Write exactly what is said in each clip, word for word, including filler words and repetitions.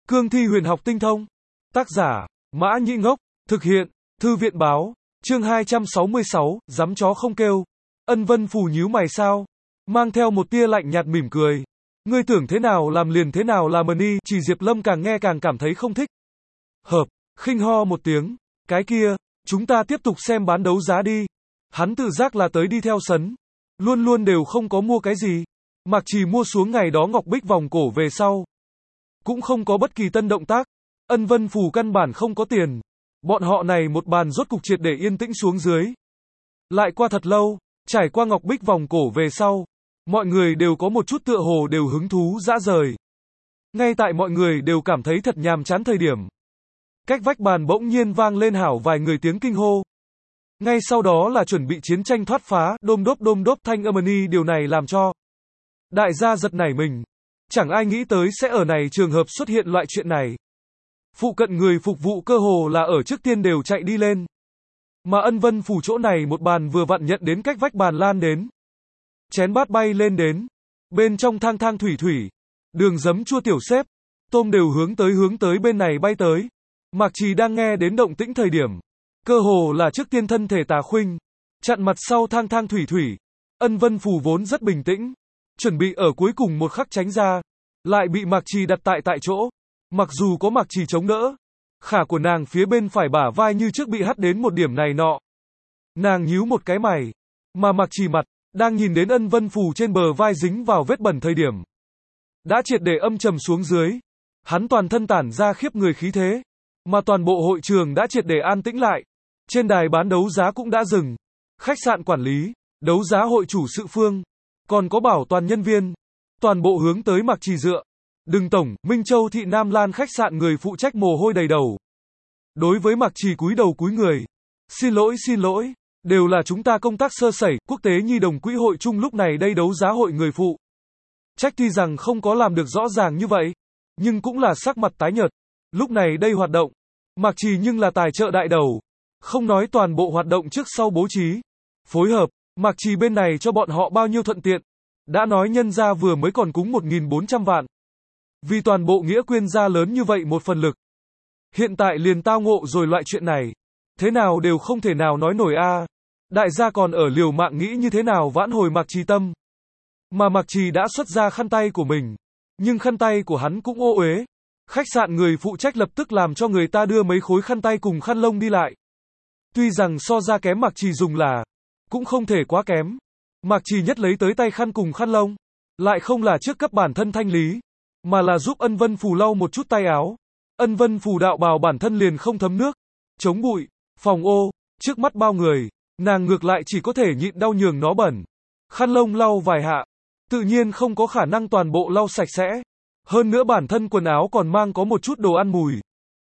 Cương thi huyền học tinh thông. Tác giả, Mã Nhĩ Ngốc. Thực hiện, Thư viện Báo. Chương hai trăm sáu mươi sáu, dám chó không kêu. Ân Vân Phù nhíu mày sao? Mang theo một tia lạnh nhạt mỉm cười. Ngươi tưởng thế nào làm liền thế nào làm đi, chỉ Diệp Lâm càng nghe càng cảm thấy không thích. Hợp, khinh ho một tiếng. Cái kia, chúng ta tiếp tục xem bán đấu giá đi. Hắn tự giác là tới đi theo sấn. Luôn luôn đều không có mua cái gì. Mạc Trì mua xuống ngày đó ngọc bích vòng cổ về sau. Cũng không có bất kỳ tân động tác. Ân Vân Phù căn bản không có tiền. Bọn họ này một bàn rốt cục triệt để yên tĩnh xuống dưới. Lại qua thật lâu, trải qua ngọc bích vòng cổ về sau. Mọi người đều có một chút tựa hồ đều hứng thú dã rời. Ngay tại mọi người đều cảm thấy thật nhàm chán thời điểm. Cách vách bàn bỗng nhiên vang lên hảo vài người tiếng kinh hô. Ngay sau đó là chuẩn bị chiến tranh thoát phá, đôm đốp đôm đốp thanh âm ni, điều này làm cho đại gia giật nảy mình. Chẳng ai nghĩ tới sẽ ở này trường hợp xuất hiện loại chuyện này. Phụ cận người phục vụ cơ hồ là ở trước tiên đều chạy đi lên. Mà Ân Vân Phù chỗ này một bàn vừa vặn nhận đến cách vách bàn lan đến. Chén bát bay lên đến. Bên trong thang thang thủy thủy. Đường giấm chua tiểu xếp. Tôm đều hướng tới hướng tới bên này bay tới. Mạc Trì đang nghe đến động tĩnh thời điểm. Cơ hồ là trước tiên thân thể tà khuynh. Chặn mặt sau thang thang thủy thủy. Ân Vân Phù vốn rất bình tĩnh. Chuẩn bị ở cuối cùng một khắc tránh ra. Lại bị Mạc Trì đặt tại tại chỗ. Mặc dù có Mạc Trì chống đỡ. Khả của nàng phía bên phải bả vai như trước bị hắt đến một điểm này nọ. Nàng nhíu một cái mày. Mà Mạc Trì mặt. Đang nhìn đến Ân Vân Phù trên bờ vai dính vào vết bẩn thời điểm. Đã triệt để âm trầm xuống dưới. Hắn toàn thân tản ra khiếp người khí thế. Mà toàn bộ hội trường đã triệt để an tĩnh lại. Trên đài bán đấu giá cũng đã dừng. Khách sạn quản lý, đấu giá hội chủ sự phương, còn có bảo toàn nhân viên. Toàn bộ hướng tới Mạc Trì dựa. Đừng tổng, Minh Châu thị Nam Lan khách sạn người phụ trách mồ hôi đầy đầu. Đối với Mạc Trì cúi đầu cúi người. Xin lỗi xin lỗi. Đều là chúng ta công tác sơ sẩy, quốc tế nhi đồng quỹ hội chung lúc này đây đấu giá hội người phụ. Trách tuy rằng không có làm được rõ ràng như vậy, nhưng cũng là sắc mặt tái nhợt. Lúc này đây hoạt động, Mạc Trì nhưng là tài trợ đại đầu. Không nói toàn bộ hoạt động trước sau bố trí. Phối hợp, Mạc Trì bên này cho bọn họ bao nhiêu thuận tiện. Đã nói nhân ra vừa mới còn cúng một nghìn bốn trăm vạn. Vì toàn bộ nghĩa quyên ra lớn như vậy một phần lực. Hiện tại liền tao ngộ rồi loại chuyện này. Thế nào đều không thể nào nói nổi a. Đại gia còn ở liều mạng nghĩ như thế nào vãn hồi Mạc Trì tâm. Mà Mạc Trì đã xuất ra khăn tay của mình. Nhưng khăn tay của hắn cũng ô uế. Khách sạn người phụ trách lập tức làm cho người ta đưa mấy khối khăn tay cùng khăn lông đi lại. Tuy rằng so ra kém Mạc Trì dùng là, cũng không thể quá kém. Mạc Trì nhất lấy tới tay khăn cùng khăn lông. Lại không là trước cấp bản thân thanh lý. Mà là giúp Ân Vân Phù lau một chút tay áo. Ân Vân Phù đạo bào bản thân liền không thấm nước. Chống bụi, phòng ô, trước mắt bao người. Nàng ngược lại chỉ có thể nhịn đau nhường nó bẩn. Khăn lông lau vài hạ. Tự nhiên không có khả năng toàn bộ lau sạch sẽ. Hơn nữa bản thân quần áo còn mang có một chút đồ ăn mùi.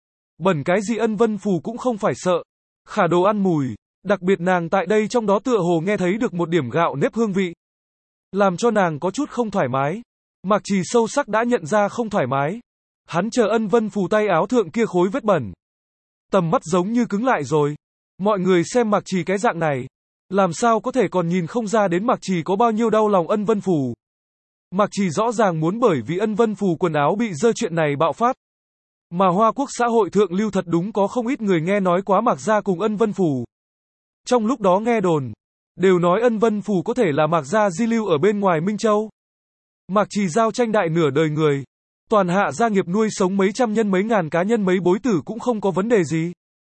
Bẩn cái gì Ân Vân Phù cũng không phải sợ. Khả đồ ăn mùi. Đặc biệt nàng tại đây trong đó tựa hồ nghe thấy được một điểm gạo nếp hương vị. Làm cho nàng có chút không thoải mái. Mạc Trì sâu sắc đã nhận ra không thoải mái. Hắn chờ Ân Vân Phù tay áo thượng kia khối vết bẩn. Tầm mắt giống như cứng lại rồi. Mọi người xem Mạc Trì cái dạng này. Làm sao có thể còn nhìn không ra đến Mạc Trì có bao nhiêu đau lòng Ân Vân Phù. Mạc Trì rõ ràng muốn bởi vì Ân Vân Phù quần áo bị dơ chuyện này bạo phát. Mà Hoa Quốc xã hội thượng lưu thật đúng có không ít người nghe nói quá Mạc gia cùng Ân Vân Phù. Trong lúc đó nghe đồn. Đều nói Ân Vân Phù có thể là Mạc gia di lưu ở bên ngoài Minh Châu. Mạc Trì giao tranh đại nửa đời người. Toàn hạ gia nghiệp nuôi sống mấy trăm nhân mấy ngàn cá nhân mấy bối tử cũng không có vấn đề gì.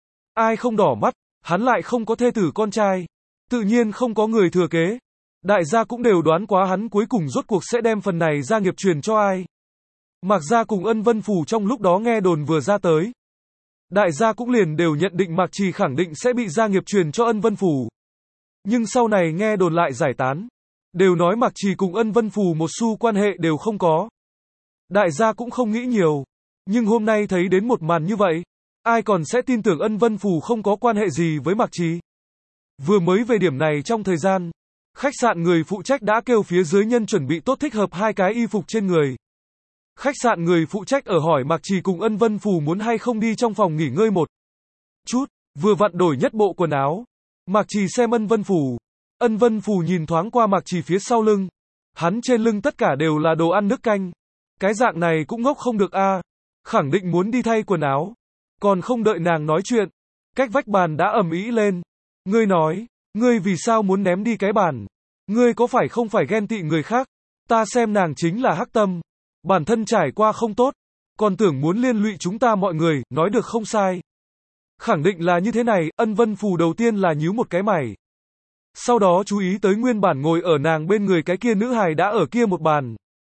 Ai không đỏ mắt, hắn lại không có thê tử con trai. Tự nhiên không có người thừa kế. Đại gia cũng đều đoán quá hắn cuối cùng rốt cuộc sẽ đem phần này gia nghiệp truyền cho ai. Mạc gia cùng Ân Vân Phù trong lúc đó nghe đồn vừa ra tới. Đại gia cũng liền đều nhận định Mạc Trì khẳng định sẽ bị gia nghiệp truyền cho Ân Vân Phù. Nhưng sau này nghe đồn lại giải tán. Đều nói Mạc Trì cùng Ân Vân Phù một xu quan hệ đều không có. Đại gia cũng không nghĩ nhiều. Nhưng hôm nay thấy đến một màn như vậy. Ai còn sẽ tin tưởng Ân Vân Phù không có quan hệ gì với Mạc Trì. Vừa mới về điểm này trong thời gian. Khách sạn người phụ trách đã kêu phía dưới nhân chuẩn bị tốt thích hợp hai cái y phục trên người. Khách sạn người phụ trách ở hỏi Mạc Trì cùng Ân Vân Phù muốn hay không đi trong phòng nghỉ ngơi một chút. Vừa vặn đổi nhất bộ quần áo. Mạc Trì xem Ân Vân Phù. Ân Vân Phù nhìn thoáng qua Mạc Trì phía sau lưng. Hắn trên lưng tất cả đều là đồ ăn nước canh. Cái dạng này cũng ngốc không được a. khẳng định muốn đi thay quần áo. Còn không đợi nàng nói chuyện, cách vách bàn đã ầm ĩ lên. Ngươi nói, ngươi vì sao muốn ném đi cái bàn? Ngươi có phải không phải ghen tị người khác? Ta xem nàng chính là hắc tâm. Bản thân trải qua không tốt, còn tưởng muốn liên lụy chúng ta mọi người, nói được không sai. Khẳng định là như thế này, Ân Vân Phù đầu tiên là nhíu một cái mày. Sau đó chú ý tới nguyên bản ngồi ở nàng bên người cái kia nữ hài đã ở kia một bàn.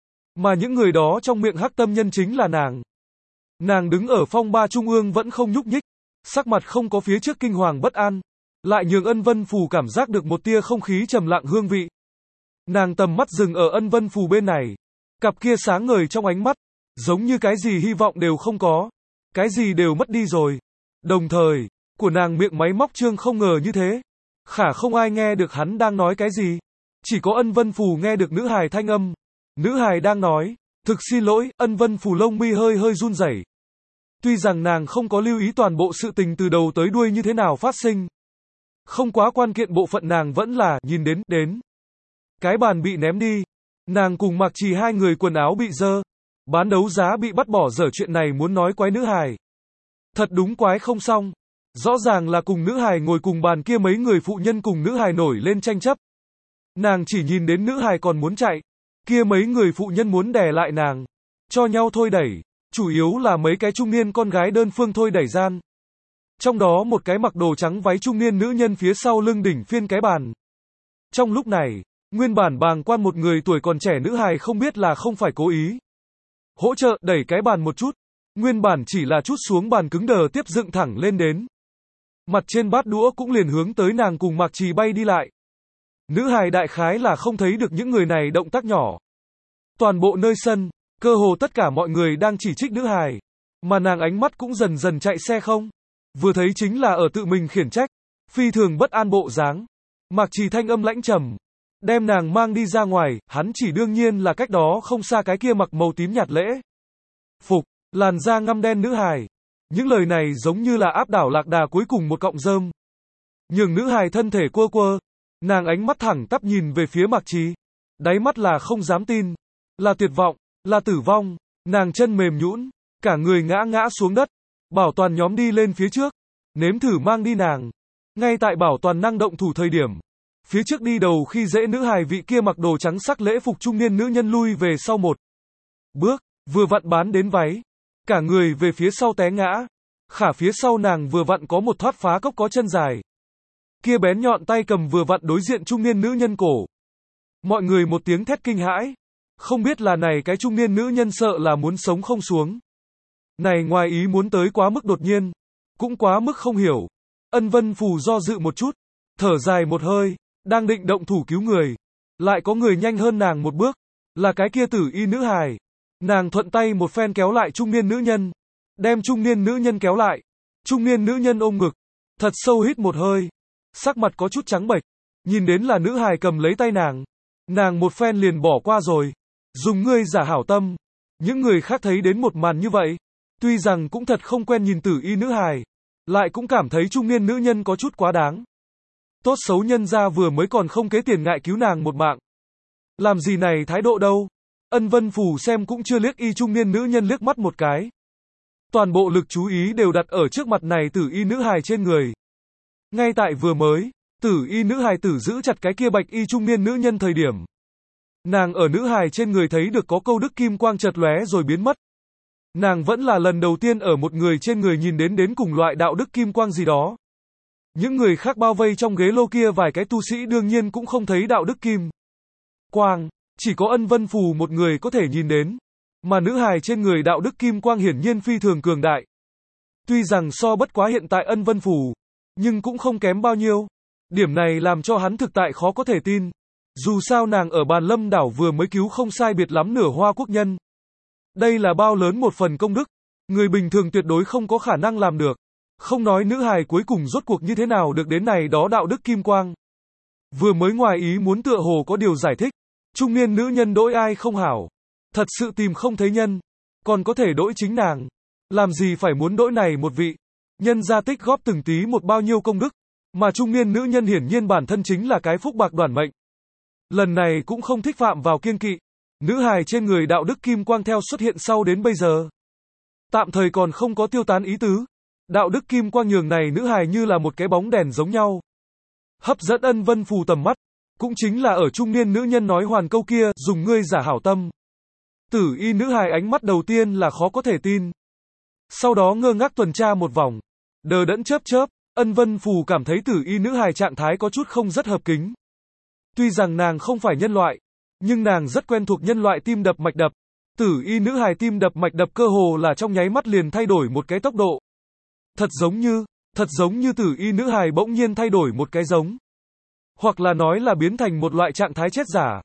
Mà những người đó trong miệng hắc tâm nhân chính là nàng. Nàng đứng ở phong ba trung ương vẫn không nhúc nhích, sắc mặt không có phía trước kinh hoàng bất an, lại nhường Ân Vân Phù cảm giác được một tia không khí trầm lặng hương vị. Nàng tầm mắt dừng ở Ân Vân Phù bên này, cặp kia sáng ngời trong ánh mắt, giống như cái gì hy vọng đều không có, cái gì đều mất đi rồi. Đồng thời, của nàng miệng máy móc trương không ngờ như thế, khả không ai nghe được hắn đang nói cái gì, chỉ có Ân Vân Phù nghe được nữ hài thanh âm. Nữ hài đang nói, thực xin lỗi, Ân Vân Phù lông mi hơi hơi run rẩy. Tuy rằng nàng không có lưu ý toàn bộ sự tình từ đầu tới đuôi như thế nào phát sinh, không quá quan kiện bộ phận nàng vẫn là nhìn đến, đến. Cái bàn bị ném đi, nàng cùng Mạc Trì hai người quần áo bị dơ, bán đấu giá bị bắt bỏ dở chuyện này muốn nói quái nữ hài. Thật đúng quái không xong, rõ ràng là cùng nữ hài ngồi cùng bàn kia mấy người phụ nhân cùng nữ hài nổi lên tranh chấp. Nàng chỉ nhìn đến nữ hài còn muốn chạy, kia mấy người phụ nhân muốn đè lại nàng, cho nhau thôi đẩy, chủ yếu là mấy cái trung niên con gái đơn phương thôi đẩy gian. Trong đó một cái mặc đồ trắng váy trung niên nữ nhân phía sau lưng đỉnh phiên cái bàn. Trong lúc này, nguyên bản bàng quan một người tuổi còn trẻ nữ hài không biết là không phải cố ý. Hỗ trợ đẩy cái bàn một chút, nguyên bản chỉ là chút xuống bàn cứng đờ tiếp dựng thẳng lên đến. Mặt trên bát đũa cũng liền hướng tới nàng cùng Mạc Trì bay đi lại. Nữ hài đại khái là không thấy được những người này động tác nhỏ. Toàn bộ nơi sân, cơ hồ tất cả mọi người đang chỉ trích nữ hài, mà nàng ánh mắt cũng dần dần chạy xe không. Vừa thấy chính là ở tự mình khiển trách, phi thường bất an bộ dáng. Mạc Trì thanh âm lãnh trầm, đem nàng mang đi ra ngoài, hắn chỉ đương nhiên là cách đó không xa cái kia mặc màu tím nhạt lễ phục, làn da ngăm đen nữ hài. Những lời này giống như là áp đảo lạc đà cuối cùng một cọng rơm. Nhường nữ hài thân thể quơ quơ, nàng ánh mắt thẳng tắp nhìn về phía Mạc Trì, đáy mắt là không dám tin, là tuyệt vọng, là tử vong. Nàng chân mềm nhũn, cả người ngã ngã xuống đất. Bảo Toàn nhóm đi lên phía trước, nếm thử mang đi nàng. Ngay tại Bảo Toàn năng động thủ thời điểm, phía trước đi đầu khi dễ nữ hài vị kia mặc đồ trắng sắc lễ phục trung niên nữ nhân lui về sau một bước, vừa vặn bán đến váy, cả người về phía sau té ngã. Khả phía sau nàng vừa vặn có một thoát phá cốc có chân dài, kia bén nhọn tay cầm vừa vặn đối diện trung niên nữ nhân cổ. Mọi người một tiếng thét kinh hãi, không biết là này cái trung niên nữ nhân sợ là muốn sống không xuống. Này ngoài ý muốn tới quá mức đột nhiên, cũng quá mức không hiểu. Ân Vân Phù do dự một chút, thở dài một hơi, đang định động thủ cứu người, lại có người nhanh hơn nàng một bước, là cái kia tử y nữ hài. Nàng thuận tay một phen kéo lại trung niên nữ nhân, đem trung niên nữ nhân kéo lại. Trung niên nữ nhân ôm ngực, thật sâu hít một hơi, sắc mặt có chút trắng bệch, nhìn đến là nữ hài cầm lấy tay nàng, nàng một phen liền bỏ qua rồi, dùng ngươi giả hảo tâm. Những người khác thấy đến một màn như vậy, tuy rằng cũng thật không quen nhìn tử y nữ hài, lại cũng cảm thấy trung niên nữ nhân có chút quá đáng. Tốt xấu nhân ra vừa mới còn không kế tiền ngại cứu nàng một mạng. Làm gì này thái độ đâu. Ân Vân Phù xem cũng chưa liếc y trung niên nữ nhân liếc mắt một cái. Toàn bộ lực chú ý đều đặt ở trước mặt này tử y nữ hài trên người. Ngay tại vừa mới, tử y nữ hài tử giữ chặt cái kia bạch y trung niên nữ nhân thời điểm. Nàng ở nữ hài trên người thấy được có câu đức kim quang chợt lóe rồi biến mất. Nàng vẫn là lần đầu tiên ở một người trên người nhìn đến đến cùng loại đạo đức kim quang gì đó. Những người khác bao vây trong ghế lô kia vài cái tu sĩ đương nhiên cũng không thấy đạo đức kim quang, chỉ có Ân Vân Phù một người có thể nhìn đến. Mà nữ hài trên người đạo đức kim quang hiển nhiên phi thường cường đại. Tuy rằng so bất quá hiện tại Ân Vân Phù, nhưng cũng không kém bao nhiêu. Điểm này làm cho hắn thực tại khó có thể tin. Dù sao nàng ở Bàn Lâm đảo vừa mới cứu không sai biệt lắm nửa Hoa quốc nhân. Đây là bao lớn một phần công đức, người bình thường tuyệt đối không có khả năng làm được. Không nói nữ hài cuối cùng rốt cuộc như thế nào được đến này đó đạo đức kim quang. Vừa mới ngoài ý muốn tựa hồ có điều giải thích. Trung niên nữ nhân đỗi ai không hảo. Thật sự tìm không thấy nhân. Còn có thể đỗi chính nàng. Làm gì phải muốn đỗi này một vị. Nhân gia tích góp từng tí một bao nhiêu công đức. Mà trung niên nữ nhân hiển nhiên bản thân chính là cái phúc bạc đoản mệnh. Lần này cũng không thích phạm vào kiêng kỵ. Nữ hài trên người đạo đức kim quang theo xuất hiện sau đến bây giờ. Tạm thời còn không có tiêu tán ý tứ. Đạo đức kim quang nhường này nữ hài như là một cái bóng đèn giống nhau. Hấp dẫn Ân Vân Phù tầm mắt. Cũng chính là ở trung niên nữ nhân nói hoàn câu kia, dùng ngươi giả hảo tâm. Tử y nữ hài ánh mắt đầu tiên là khó có thể tin. Sau đó ngơ ngác tuần tra một vòng. Đờ đẫn chớp chớp, Ân Vân Phù cảm thấy tử y nữ hài trạng thái có chút không rất hợp kính. Tuy rằng nàng không phải nhân loại, nhưng nàng rất quen thuộc nhân loại tim đập mạch đập. Tử y nữ hài tim đập mạch đập cơ hồ là trong nháy mắt liền thay đổi một cái tốc độ. Thật giống như, thật giống như tử y nữ hài bỗng nhiên thay đổi một cái giống. Hoặc là nói là biến thành một loại trạng thái chết giả.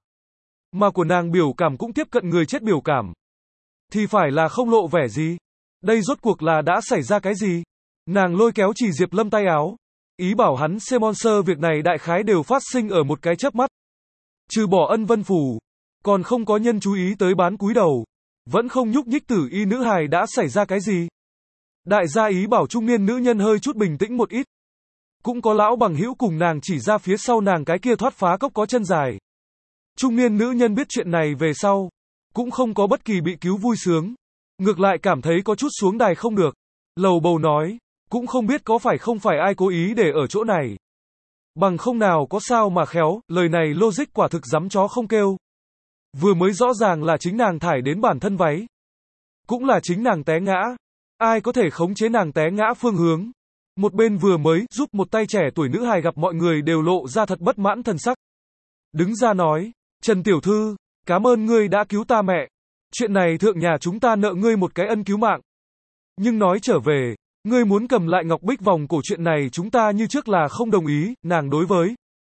Mà của nàng biểu cảm cũng tiếp cận người chết biểu cảm. Thì phải là không lộ vẻ gì. Đây rốt cuộc là đã xảy ra cái gì? Nàng lôi kéo Chỉ Diệp Lâm tay áo. Ý bảo hắn xem monster việc này đại khái đều phát sinh ở một cái chớp mắt. Trừ bỏ Ân Vân Phù, còn không có nhân chú ý tới bán cúi đầu. Vẫn không nhúc nhích tử y nữ hài đã xảy ra cái gì? Đại gia ý bảo trung niên nữ nhân hơi chút bình tĩnh một ít. Cũng có lão bằng hữu cùng nàng chỉ ra phía sau nàng cái kia thoát phá cốc có chân dài. Trung niên nữ nhân biết chuyện này về sau, cũng không có bất kỳ bị cứu vui sướng. Ngược lại cảm thấy có chút xuống đài không được. Lầu bầu nói, cũng không biết có phải không phải ai cố ý để ở chỗ này. Bằng không nào có sao mà khéo, lời này logic quả thực dám chó không kêu. Vừa mới rõ ràng là chính nàng thải đến bản thân váy. Cũng là chính nàng té ngã. Ai có thể khống chế nàng té ngã phương hướng. Một bên vừa mới giúp một tay trẻ tuổi nữ hài gặp mọi người đều lộ ra thật bất mãn thần sắc. Đứng ra nói, Trần Tiểu Thư, cảm ơn ngươi đã cứu ta mẹ. Chuyện này thượng nhà chúng ta nợ ngươi một cái ân cứu mạng. Nhưng nói trở về, ngươi muốn cầm lại ngọc bích vòng cổ chuyện này chúng ta như trước là không đồng ý, nàng đối với.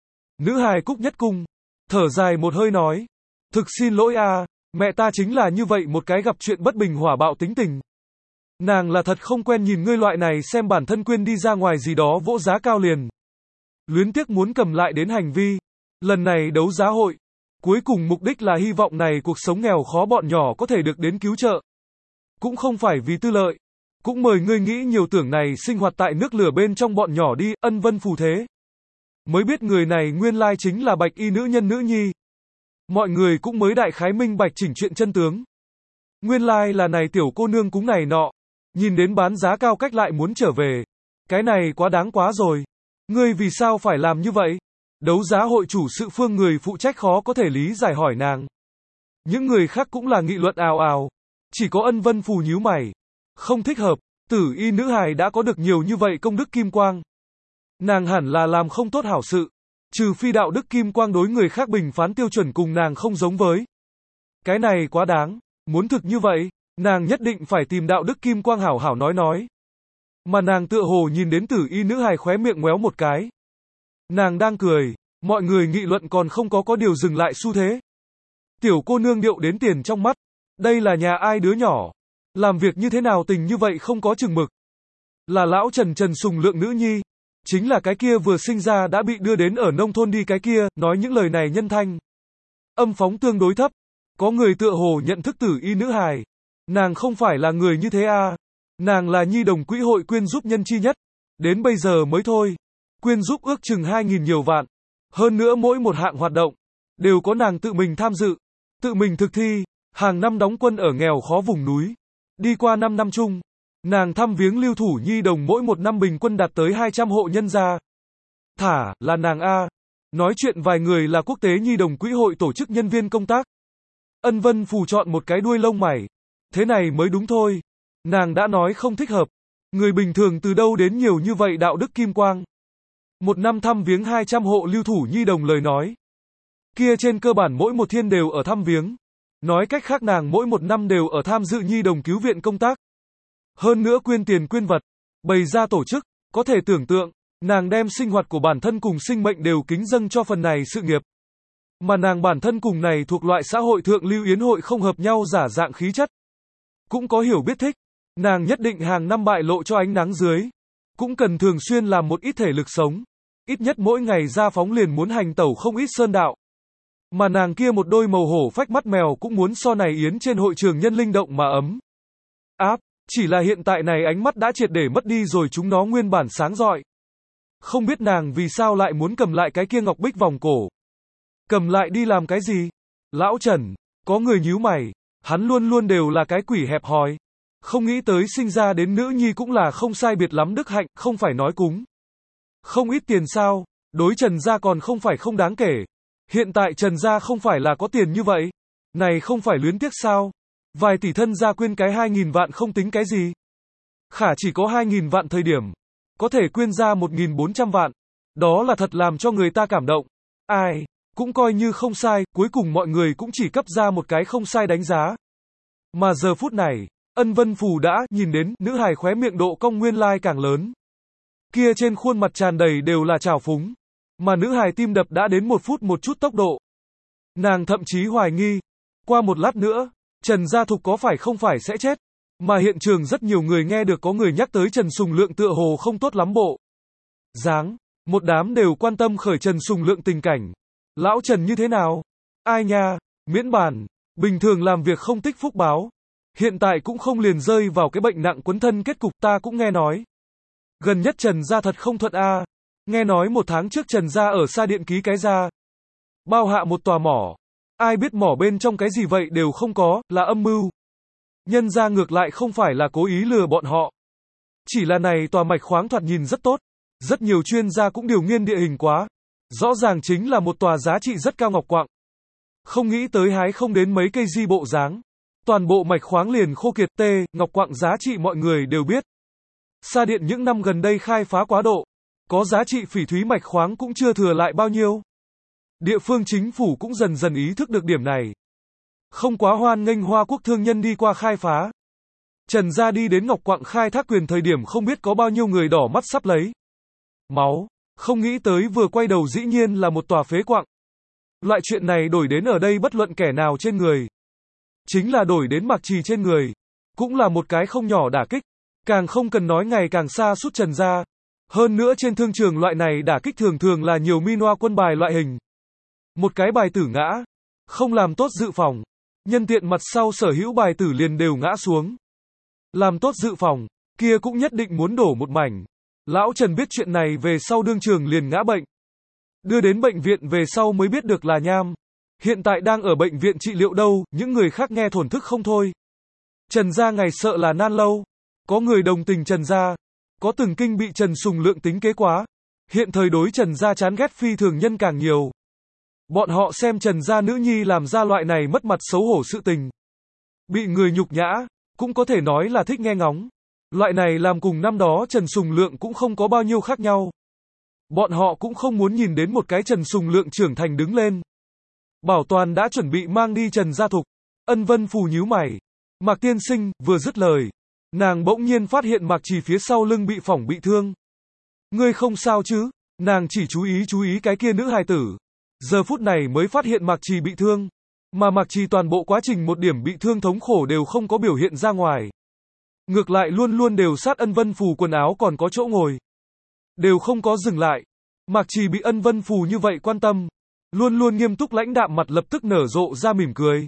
Nữ hài cúc nhất cung, thở dài một hơi nói. Thực xin lỗi a, mẹ ta chính là như vậy một cái gặp chuyện bất bình hỏa bạo tính tình. Nàng là thật không quen nhìn ngươi loại này xem bản thân quên đi ra ngoài gì đó vỗ giá cao liền. Luyến tiếc muốn cầm lại đến hành vi. Lần này đấu giá hội. Cuối cùng mục đích là hy vọng này cuộc sống nghèo khó bọn nhỏ có thể được đến cứu trợ. Cũng không phải vì tư lợi. Cũng mời ngươi nghĩ nhiều tưởng này sinh hoạt tại nước lửa bên trong bọn nhỏ đi, Ân Vân Phù thế. Mới biết người này nguyên lai chính là bạch y nữ nhân nữ nhi. Mọi người cũng mới đại khái minh bạch chỉnh chuyện chân tướng. Nguyên lai là này tiểu cô nương cúng này nọ. Nhìn đến bán giá cao cách lại muốn trở về. Cái này quá đáng quá rồi. Ngươi vì sao phải làm như vậy? Đấu giá hội chủ sự phương người phụ trách khó có thể lý giải hỏi nàng. Những người khác cũng là nghị luận ào ào. Chỉ có Ân Vân Phù nhíu mày. Không thích hợp, tử y nữ hài đã có được nhiều như vậy công đức kim quang. Nàng hẳn là làm không tốt hảo sự. Trừ phi đạo đức kim quang đối người khác bình phán tiêu chuẩn cùng nàng không giống với. Cái này quá đáng. Muốn thực như vậy, nàng nhất định phải tìm đạo đức kim quang hảo hảo nói nói. Mà nàng tựa hồ nhìn đến tử y nữ hài khóe miệng ngoéo một cái. Nàng đang cười, mọi người nghị luận còn không có có điều dừng lại xu thế. Tiểu cô nương điệu đến tiền trong mắt. Đây là nhà ai đứa nhỏ? Làm việc như thế nào tình như vậy không có chừng mực? Là lão Trần Trần Sùng Lượng nữ nhi. Chính là cái kia vừa sinh ra đã bị đưa đến ở nông thôn đi cái kia, nói những lời này nhân thanh. Âm phóng tương đối thấp. Có người tựa hồ nhận thức tử y nữ hài. Nàng không phải là người như thế à. Nàng là nhi đồng quỹ hội quyên giúp nhân chi nhất. Đến bây giờ mới thôi. Quyên giúp ước chừng hai nghìn nhiều vạn. Hơn nữa mỗi một hạng hoạt động. Đều có nàng tự mình tham dự. Tự mình thực thi. Hàng năm đóng quân ở nghèo khó vùng núi. Đi qua năm năm chung. Nàng thăm viếng lưu thủ nhi đồng mỗi một năm bình quân đạt tới hai trăm hộ nhân gia. Thả, là nàng A. Nói chuyện vài người là quốc tế nhi đồng quỹ hội tổ chức nhân viên công tác. Ân Vân Phù chọn một cái đuôi lông mày. Thế này mới đúng thôi. Nàng đã nói không thích hợp. Người bình thường từ đâu đến nhiều như vậy đạo đức kim quang. Một năm thăm viếng hai trăm hộ lưu thủ nhi đồng lời nói. Kia trên cơ bản mỗi một thiên đều ở thăm viếng. Nói cách khác nàng mỗi một năm đều ở tham dự nhi đồng cứu viện công tác. Hơn nữa quyên tiền quyên vật. Bày ra tổ chức. Có thể tưởng tượng. Nàng đem sinh hoạt của bản thân cùng sinh mệnh đều kính dâng cho phần này sự nghiệp. Mà nàng bản thân cùng này thuộc loại xã hội thượng lưu yến hội không hợp nhau giả dạng khí chất. Cũng có hiểu biết thích. Nàng nhất định hàng năm bại lộ cho ánh nắng dưới. Cũng cần thường xuyên làm một ít thể lực sống. Ít nhất mỗi ngày ra phóng liền muốn hành tẩu không ít sơn đạo. Mà nàng kia một đôi màu hổ phách mắt mèo cũng muốn so này yến trên hội trường nhân linh động mà ấm. Áp, chỉ là hiện tại này ánh mắt đã triệt để mất đi rồi chúng nó nguyên bản sáng rọi. Không biết nàng vì sao lại muốn cầm lại cái kia ngọc bích vòng cổ. Cầm lại đi làm cái gì? Lão Trần, có người nhíu mày, hắn luôn luôn đều là cái quỷ hẹp hòi. Không nghĩ tới sinh ra đến nữ nhi cũng là không sai biệt lắm đức hạnh, không phải nói cúng. Không ít tiền sao, đối Trần gia còn không phải không đáng kể. Hiện tại Trần gia không phải là có tiền như vậy. Này không phải luyến tiếc sao? Vài tỷ thân gia quyên cái hai nghìn vạn không tính cái gì. Khả chỉ có hai nghìn vạn thời điểm. Có thể quyên ra một nghìn bốn trăm vạn. Đó là thật làm cho người ta cảm động. Ai, cũng coi như không sai, cuối cùng mọi người cũng chỉ cấp ra một cái không sai đánh giá. Mà giờ phút này, Ân Vân Phù đã nhìn đến nữ hài khóe miệng độ cong nguyên lai càng lớn. Kia trên khuôn mặt tràn đầy đều là trào phúng. Mà nữ hài tim đập đã đến một phút một chút tốc độ. Nàng thậm chí hoài nghi. Qua một lát nữa, Trần Gia Thục có phải không phải sẽ chết. Mà hiện trường rất nhiều người nghe được có người nhắc tới Trần Sùng Lượng tựa hồ không tốt lắm bộ dáng. Một đám đều quan tâm khởi Trần Sùng Lượng tình cảnh. Lão Trần như thế nào? Ai nha, miễn bàn. Bình thường làm việc không tích phúc báo. Hiện tại cũng không liền rơi vào cái bệnh nặng quấn thân kết cục ta cũng nghe nói. Gần nhất Trần Gia thật không thuận a. Nghe nói một tháng trước Trần Gia ở Sa Điện ký cái ra. Bao hạ một tòa mỏ. Ai biết mỏ bên trong cái gì vậy đều không có, là âm mưu. Nhân gia ngược lại không phải là cố ý lừa bọn họ. Chỉ là này tòa mạch khoáng thoạt nhìn rất tốt. Rất nhiều chuyên gia cũng điều nghiên địa hình quá. Rõ ràng chính là một tòa giá trị rất cao ngọc quặng. Không nghĩ tới hái không đến mấy cây di bộ dáng. Toàn bộ mạch khoáng liền khô kiệt tê, ngọc quặng giá trị mọi người đều biết. Sa Điện những năm gần đây khai phá quá độ. Có giá trị phỉ thúy mạch khoáng cũng chưa thừa lại bao nhiêu. Địa phương chính phủ cũng dần dần ý thức được điểm này. Không quá hoan nghênh Hoa Quốc thương nhân đi qua khai phá. Trần Gia đi đến ngọc quặng khai thác quyền thời điểm không biết có bao nhiêu người đỏ mắt sắp lấy máu. Không nghĩ tới vừa quay đầu dĩ nhiên là một tòa phế quặng. Loại chuyện này đổi đến ở đây bất luận kẻ nào trên người. Chính là đổi đến Mạc Trì trên người. Cũng là một cái không nhỏ đả kích. Càng không cần nói ngày càng xa suốt Trần Gia. Hơn nữa trên thương trường loại này đả kích thường thường là nhiều minoa quân bài loại hình. Một cái bài tử ngã. Không làm tốt dự phòng. Nhân tiện mặt sau sở hữu bài tử liền đều ngã xuống. Làm tốt dự phòng. Kia cũng nhất định muốn đổ một mảnh. Lão Trần biết chuyện này về sau đương trường liền ngã bệnh. Đưa đến bệnh viện về sau mới biết được là nham. Hiện tại đang ở bệnh viện trị liệu đâu, những người khác nghe thổn thức không thôi. Trần Gia ngày sợ là nan lâu. Có người đồng tình Trần Gia. Có từng kinh bị Trần Sùng Lượng tính kế quá. Hiện thời đối Trần Gia chán ghét phi thường nhân càng nhiều. Bọn họ xem Trần Gia nữ nhi làm ra loại này mất mặt xấu hổ sự tình. Bị người nhục nhã, cũng có thể nói là thích nghe ngóng. Loại này làm cùng năm đó Trần Sùng Lượng cũng không có bao nhiêu khác nhau. Bọn họ cũng không muốn nhìn đến một cái Trần Sùng Lượng trưởng thành đứng lên. Bảo Toàn đã chuẩn bị mang đi Trần Gia Thục. Ân Vân Phù nhíu mày. Mạc tiên sinh, vừa dứt lời. Nàng bỗng nhiên phát hiện Mạc Trì phía sau lưng bị phỏng bị thương. Ngươi không sao chứ? Nàng chỉ chú ý chú ý cái kia nữ hài tử. Giờ phút này mới phát hiện Mạc Trì bị thương. Mà Mạc Trì toàn bộ quá trình một điểm bị thương thống khổ đều không có biểu hiện ra ngoài. Ngược lại luôn luôn đều sát Ân Vân Phù quần áo còn có chỗ ngồi. Đều không có dừng lại. Mạc Trì bị Ân Vân Phù như vậy quan tâm. Luôn luôn nghiêm túc lãnh đạm mặt lập tức nở rộ ra mỉm cười.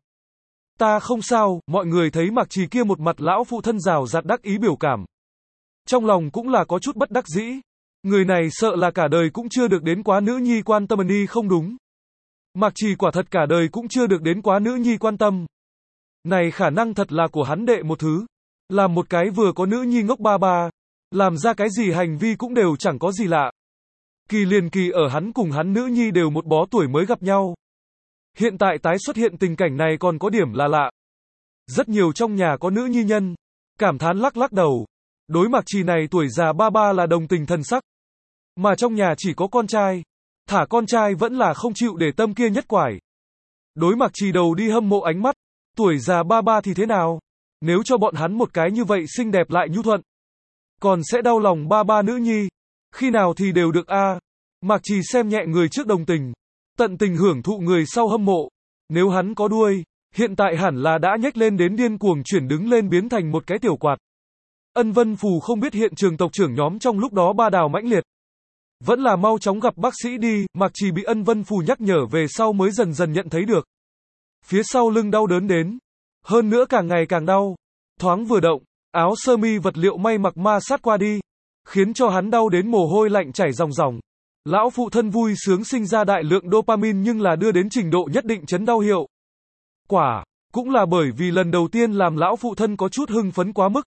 Ta không sao, mọi người thấy Mạc Trì kia một mặt lão phụ thân rào rạt đắc ý biểu cảm. Trong lòng cũng là có chút bất đắc dĩ. Người này sợ là cả đời cũng chưa được đến quá nữ nhi quan tâm đi không đúng. Mạc Trì quả thật cả đời cũng chưa được đến quá nữ nhi quan tâm. Này khả năng thật là của hắn đệ một thứ. Làm một cái vừa có nữ nhi ngốc ba ba. Làm ra cái gì hành vi cũng đều chẳng có gì lạ. Kỳ liền kỳ ở hắn cùng hắn nữ nhi đều một bó tuổi mới gặp nhau. Hiện tại tái xuất hiện tình cảnh này còn có điểm là lạ. Rất nhiều trong nhà có nữ nhi nhân. Cảm thán lắc lắc đầu. Đối Mạc Trì này tuổi già ba ba là đồng tình thân sắc. Mà trong nhà chỉ có con trai. Thả con trai vẫn là không chịu để tâm kia nhất quải. Đối Mạc Trì đầu đi hâm mộ ánh mắt. Tuổi già ba ba thì thế nào? Nếu cho bọn hắn một cái như vậy xinh đẹp lại nhu thuận. Còn sẽ đau lòng ba ba nữ nhi. Khi nào thì đều được a. À. Mạc Trì xem nhẹ người trước đồng tình. Tận tình hưởng thụ người sau hâm mộ. Nếu hắn có đuôi, hiện tại hẳn là đã nhếch lên đến điên cuồng chuyển đứng lên biến thành một cái tiểu quạt. Ân Vân Phù không biết hiện trường tộc trưởng nhóm trong lúc đó ba đào mãnh liệt. Vẫn là mau chóng gặp bác sĩ đi, Mạc Trì bị Ân Vân Phù nhắc nhở về sau mới dần dần nhận thấy được. Phía sau lưng đau đớn đến. Hơn nữa càng ngày càng đau. Thoáng vừa động, áo sơ mi vật liệu may mặc ma sát qua đi. Khiến cho hắn đau đến mồ hôi lạnh chảy ròng ròng. Lão phụ thân vui sướng sinh ra đại lượng dopamine nhưng là đưa đến trình độ nhất định chấn đau hiệu. Quả, Cũng là bởi vì lần đầu tiên làm lão phụ thân có chút hưng phấn quá mức.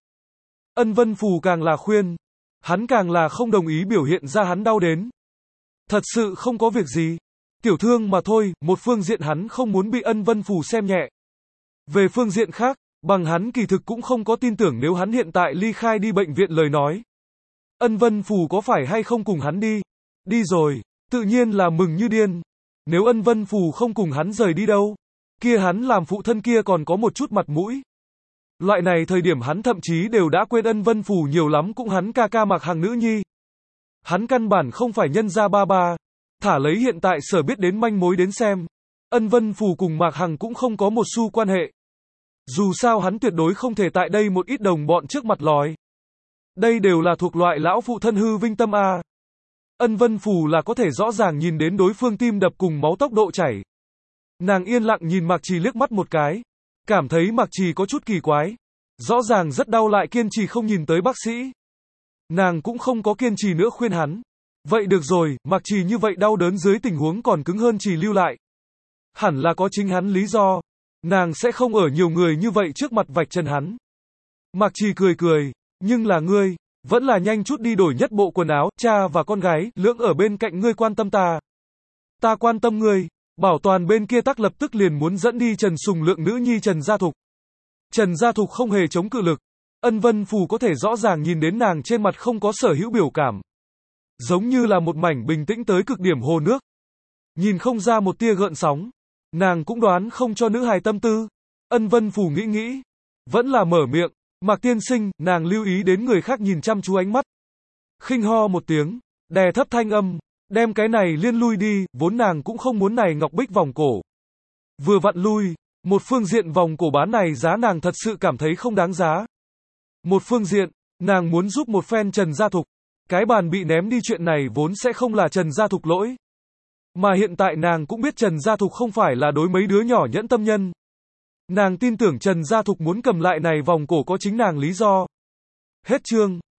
Ân Vân Phù càng là khuyên, hắn càng là không đồng ý biểu hiện ra hắn đau đến. Thật sự không có việc gì. Tiểu thương mà thôi, một phương diện hắn không muốn bị Ân Vân Phù xem nhẹ. Về phương diện khác, bằng hắn kỳ thực cũng không có tin tưởng nếu hắn hiện tại ly khai đi bệnh viện lời nói. Ân Vân Phù có phải hay không cùng hắn đi? Đi rồi, tự nhiên là mừng như điên. Nếu Ân Vân Phù không cùng hắn rời đi đâu, kia hắn làm phụ thân kia còn có một chút mặt mũi. Loại này thời điểm hắn thậm chí đều đã quên Ân Vân Phù nhiều lắm cũng hắn ca ca Mạc Hằng nữ nhi. Hắn căn bản không phải nhân gia ba ba. Thả lấy hiện tại sở biết đến manh mối đến xem. Ân Vân Phù cùng Mạc Hằng cũng không có một xu quan hệ. Dù sao hắn tuyệt đối không thể tại đây một ít đồng bọn trước mặt lòi. Đây đều là thuộc loại lão phụ thân hư vinh tâm a. Ân Vân Phù là có thể rõ ràng nhìn đến đối phương tim đập cùng máu tốc độ chảy. Nàng yên lặng nhìn Mạc Trì liếc mắt một cái. Cảm thấy Mạc Trì có chút kỳ quái. Rõ ràng rất đau lại kiên trì không nhìn tới bác sĩ. Nàng cũng không có kiên trì nữa khuyên hắn. Vậy được rồi, Mạc Trì như vậy đau đớn dưới tình huống còn cứng hơn Trì lưu lại. Hẳn là có chính hắn lý do. Nàng sẽ không ở nhiều người như vậy trước mặt vạch chân hắn. Mạc Trì cười cười, nhưng là ngươi, vẫn là nhanh chút đi đổi nhất bộ quần áo, cha và con gái, lưỡng ở bên cạnh ngươi quan tâm ta. Ta quan tâm ngươi, Bảo Toàn bên kia tắc lập tức liền muốn dẫn đi Trần Sùng Lượng nữ nhi Trần Gia Thục. Trần Gia Thục không hề chống cự lực. Ân Vân Phù có thể rõ ràng nhìn đến nàng trên mặt không có sở hữu biểu cảm. Giống như là một mảnh bình tĩnh tới cực điểm hồ nước. Nhìn không ra một tia gợn sóng. Nàng cũng đoán không cho nữ hài tâm tư. Ân Vân Phù nghĩ nghĩ. Vẫn là mở miệng. Mạc tiên sinh, nàng lưu ý đến người khác nhìn chăm chú ánh mắt. Khinh ho một tiếng. Đè thấp thanh âm. Đem cái này liên lui đi, vốn nàng cũng không muốn này ngọc bích vòng cổ. Vừa vặn lui. Một phương diện vòng cổ bán này giá nàng thật sự cảm thấy không đáng giá. Một phương diện, nàng muốn giúp một phen Trần Gia Thục. Cái bàn bị ném đi chuyện này vốn sẽ không là Trần Gia Thục lỗi. Mà hiện tại nàng cũng biết Trần Gia Thục không phải là đối mấy đứa nhỏ nhẫn tâm nhân. Nàng tin tưởng Trần Gia Thục muốn cầm lại này vòng cổ có chính nàng lý do. Hết chương.